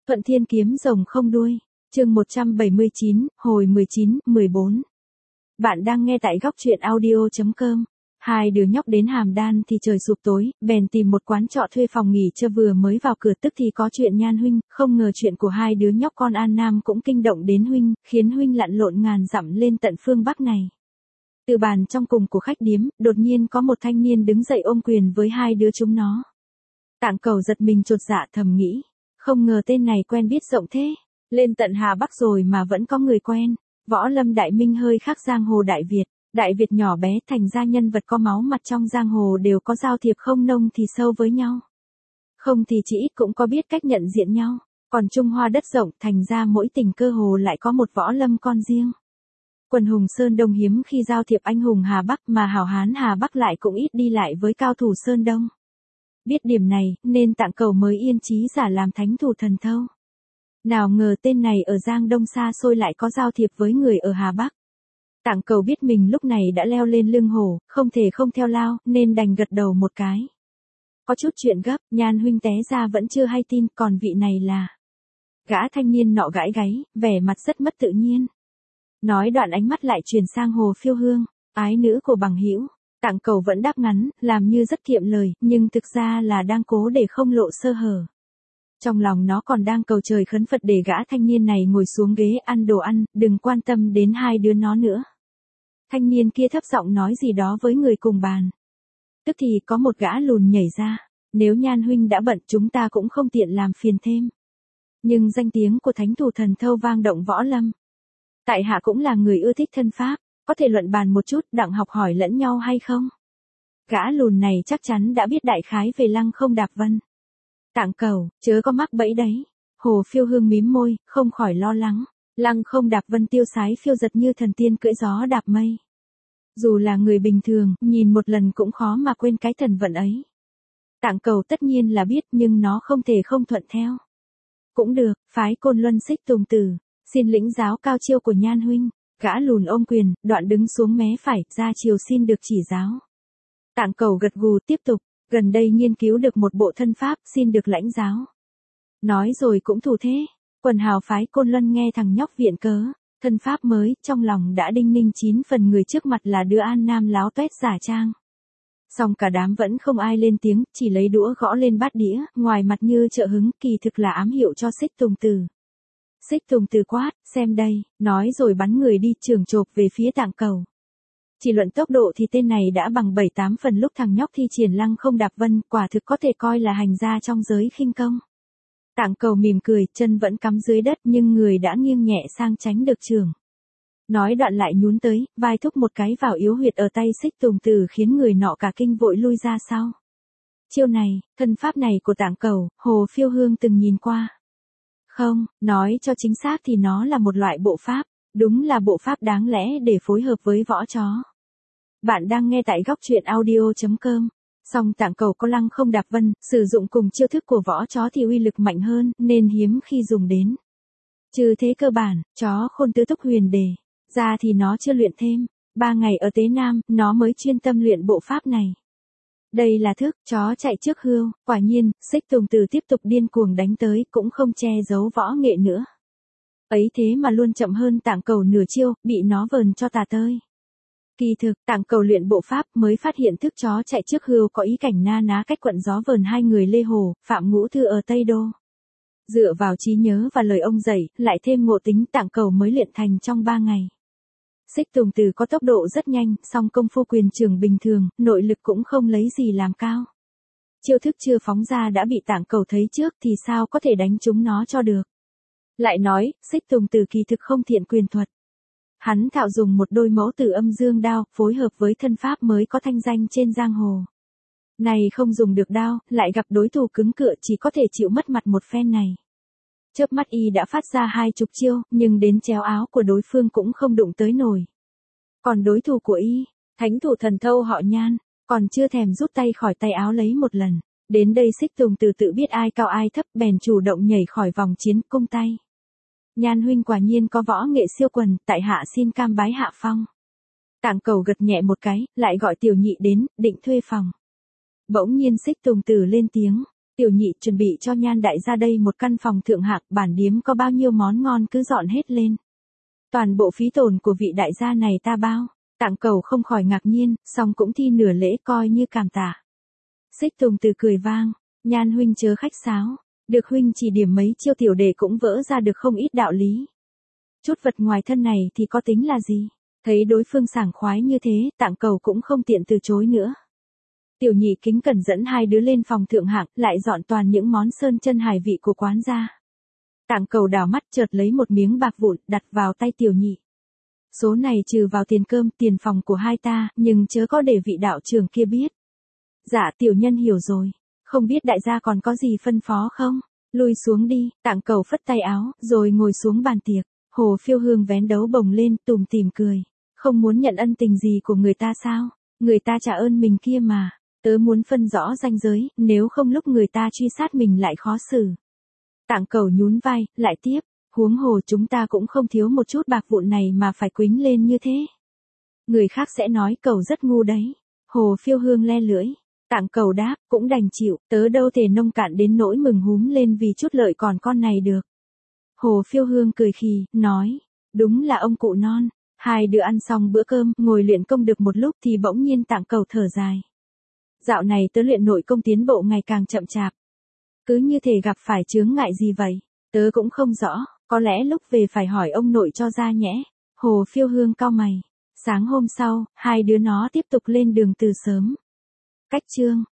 Thuận Thiên kiếm rồng không đuôi. Chương 179, hồi 19, 14. Bạn đang nghe tại góc truyện audio.com. Hai đứa nhóc đến Hàm Đan thì trời sụp tối, bèn tìm một quán trọ thuê phòng nghỉ cho vừa mới vào cửa tức thì có chuyện Nhan huynh, không ngờ chuyện của hai đứa nhóc con An Nam cũng kinh động đến huynh, khiến huynh lặn lộn ngàn dặm lên tận phương Bắc này. Từ bàn trong cùng của khách điếm, đột nhiên có một thanh niên đứng dậy ôm quyền với hai đứa chúng nó. Tạng Cẩu giật mình chột dạ thầm nghĩ, không ngờ tên này quen biết rộng thế, lên tận Hà Bắc rồi mà vẫn có người quen. Võ lâm đại minh hơi khác giang hồ Đại Việt nhỏ bé, thành ra nhân vật có máu mặt trong giang hồ đều có giao thiệp không nông thì sâu với nhau. Không thì chỉ ít cũng có biết cách nhận diện nhau, còn Trung Hoa đất rộng thành ra mỗi tỉnh cơ hồ lại có một võ lâm con riêng. Quần hùng Sơn Đông hiếm khi giao thiệp anh hùng Hà Bắc mà hảo hán Hà Bắc lại cũng ít đi lại với cao thủ Sơn Đông. Biết điểm này nên Tạng Cẩu mới yên chí giả làm thánh thủ thần thâu. Nào ngờ tên này ở Giang Đông xa xôi lại có giao thiệp với người ở Hà Bắc. Tạng Cẩu biết mình lúc này đã leo lên lưng hổ, không thể không theo lao, nên đành gật đầu một cái. Có chút chuyện gấp, Nhan huynh té ra vẫn chưa hay tin, còn vị này là... Gã thanh niên nọ gãi gáy, vẻ mặt rất mất tự nhiên. Nói đoạn ánh mắt lại chuyển sang Hồ Phiêu Hương, ái nữ của bằng hữu. Tạng Cẩu vẫn đáp ngắn, làm như rất kiệm lời, nhưng thực ra là đang cố để không lộ sơ hở. Trong lòng nó còn đang cầu trời khấn Phật để gã thanh niên này ngồi xuống ghế ăn đồ ăn, đừng quan tâm đến hai đứa nó nữa. Thanh niên kia thấp giọng nói gì đó với người cùng bàn. Tức thì có một gã lùn nhảy ra, nếu Nhan huynh đã bận chúng ta cũng không tiện làm phiền thêm. Nhưng danh tiếng của thánh thủ thần thâu vang động võ lâm. Tại hạ cũng là người ưa thích thân pháp, có thể luận bàn một chút đặng học hỏi lẫn nhau hay không? Gã lùn này chắc chắn đã biết đại khái về Lăng Không Đạp Vân. Tạng Cẩu, chớ có mắc bẫy đấy. Hồ Phiêu Hương mím môi, không khỏi lo lắng. Lăng Không Đạp Vân tiêu sái phiêu giật như thần tiên cưỡi gió đạp mây. Dù là người bình thường, nhìn một lần cũng khó mà quên cái thần vận ấy. Tạng Cẩu tất nhiên là biết nhưng nó không thể không thuận theo. Cũng được, phái Côn Luân Xích Tùng Tử, xin lĩnh giáo cao chiêu của Nhan huynh. Gã lùn ôm quyền, đoạn đứng xuống mé phải, ra chiều xin được chỉ giáo. Tạng Cẩu gật gù tiếp tục, gần đây nghiên cứu được một bộ thân pháp, xin được lãnh giáo. Nói rồi cũng thủ thế, quần hào phái Côn Luân nghe thằng nhóc viện cớ, thân pháp mới, trong lòng đã đinh ninh 9 phần người trước mặt là đứa An Nam láo toét giả trang. Song cả đám vẫn không ai lên tiếng, chỉ lấy đũa gõ lên bát đĩa, ngoài mặt như trợ hứng, kỳ thực là ám hiệu cho Xích Tùng Tử. Xích Tùng Tử quát, xem đây, nói rồi bắn người đi trường chộp về phía Tạng Cẩu. Chỉ luận tốc độ thì tên này đã bằng 7-8 phần lúc thằng nhóc thi triển Lăng Không Đạp Vân, quả thực có thể coi là hành gia trong giới khinh công. Tạng Cẩu mỉm cười, chân vẫn cắm dưới đất nhưng người đã nghiêng nhẹ sang tránh được trường. Nói đoạn lại nhún tới, vai thúc một cái vào yếu huyệt ở tay Xích Tùng Tử khiến người nọ cả kinh vội lui ra sau. Chiêu này, thân pháp này của Tạng Cẩu, Hồ Phiêu Hương từng nhìn qua. Không, nói cho chính xác thì nó là một loại bộ pháp, đúng là bộ pháp đáng lẽ để phối hợp với võ chó. Bạn đang nghe tại góc truyện audio.com. Song Tạng Cẩu có Lăng Không Đạp Vân, sử dụng cùng chiêu thức của võ chó thì uy lực mạnh hơn, nên hiếm khi dùng đến. Trừ thế cơ bản, chó Khôn Tứ Túc Huyền Đề, ra thì nó chưa luyện thêm. 3 ngày ở Tế Nam, nó mới chuyên tâm luyện bộ pháp này. Đây là thức, chó chạy trước hươu, quả nhiên, Xích Tùng Tử tiếp tục điên cuồng đánh tới, cũng không che giấu võ nghệ nữa. Ấy thế mà luôn chậm hơn Tạng Cẩu nửa chiêu, bị nó vờn cho tà tơi. Kỳ thực, Tạng Cẩu luyện bộ pháp mới phát hiện thức chó chạy trước hươu có ý cảnh na ná cách quận gió vờn hai người Lê Hồ, Phạm Ngũ Thư ở Tây Đô. Dựa vào trí nhớ và lời ông dạy, lại thêm ngộ tính Tạng Cẩu mới luyện thành trong 3 ngày. Xích Tùng Tử có tốc độ rất nhanh, song công phu quyền trường bình thường, nội lực cũng không lấy gì làm cao. Chiêu thức chưa phóng ra đã bị Tạng Cẩu thấy trước thì sao có thể đánh trúng nó cho được. Lại nói, Xích Tùng Tử kỳ thực không thiện quyền thuật. Hắn thạo dùng một đôi mẫu Tử Âm Dương đao, phối hợp với thân pháp mới có thanh danh trên giang hồ. Này không dùng được đao, lại gặp đối thủ cứng cựa chỉ có thể chịu mất mặt một phen này. Chớp mắt y đã phát ra 20 chiêu, nhưng đến chéo áo của đối phương cũng không đụng tới nổi. Còn đối thủ của y, thánh thủ thần thâu họ Nhan, còn chưa thèm rút tay khỏi tay áo lấy một lần. Đến đây Xích Tùng Tử tự biết ai cao ai thấp bèn chủ động nhảy khỏi vòng chiến cung tay. Nhan huynh quả nhiên có võ nghệ siêu quần, tại hạ xin cam bái hạ phong. Tạng Cẩu gật nhẹ một cái, lại gọi tiểu nhị đến, định thuê phòng. Bỗng nhiên Xích Tùng Tử lên tiếng, Tiểu nhị chuẩn bị cho Nhan đại gia đây một căn phòng thượng hạng, bản điếm có bao nhiêu món ngon cứ dọn hết lên. Toàn bộ phí tồn của vị đại gia này ta bao. Tạng Cầu không khỏi ngạc nhiên, song cũng thi nửa lễ coi như cảm tạ. Xích Tùng từ cười vang, Nhan huynh chớ khách sáo, được huynh chỉ điểm mấy chiêu tiểu đệ cũng vỡ ra được không ít đạo lý. Chút vật ngoài thân này thì có tính là gì? Thấy đối phương sảng khoái như thế, Tạng Cầu cũng không tiện từ chối nữa. Tiểu nhị kính cẩn dẫn hai đứa lên phòng thượng hạng, lại dọn toàn những món sơn chân hải vị của quán ra. Tạng Cầu đảo mắt chợt lấy một miếng bạc vụn, đặt vào tay tiểu nhị. Số này trừ vào tiền cơm, tiền phòng của hai ta, nhưng chớ có để vị đạo trưởng kia biết. Dạ tiểu nhân hiểu rồi, không biết đại gia còn có gì phân phó không? Lui xuống đi, Tạng Cầu phất tay áo, rồi ngồi xuống bàn tiệc. Hồ Phiêu Hương vén đấu bồng lên, tủm tỉm cười. Không muốn nhận ân tình gì của người ta sao? Người ta trả ơn mình kia mà. Tớ muốn phân rõ ranh giới, nếu không lúc người ta truy sát mình lại khó xử. Tạng Cầu nhún vai, lại tiếp. Huống hồ chúng ta cũng không thiếu một chút bạc vụn này mà phải quýnh lên như thế. Người khác sẽ nói Cầu rất ngu đấy. Hồ Phiêu Hương le lưỡi. Tạng Cầu đáp, cũng đành chịu, tớ đâu thể nông cạn đến nỗi mừng húm lên vì chút lợi còn con này được. Hồ Phiêu Hương cười khì, nói, đúng là ông cụ non. Hai đứa ăn xong bữa cơm, ngồi luyện công được một lúc thì bỗng nhiên Tạng Cầu thở dài. Dạo này tớ luyện nội công tiến bộ ngày càng chậm chạp. Cứ như thể gặp phải chướng ngại gì vậy, tớ cũng không rõ, có lẽ lúc về phải hỏi ông nội cho ra nhẽ. Hồ Phiêu Hương cau mày. Sáng hôm sau, hai đứa nó tiếp tục lên đường từ sớm. Cách chương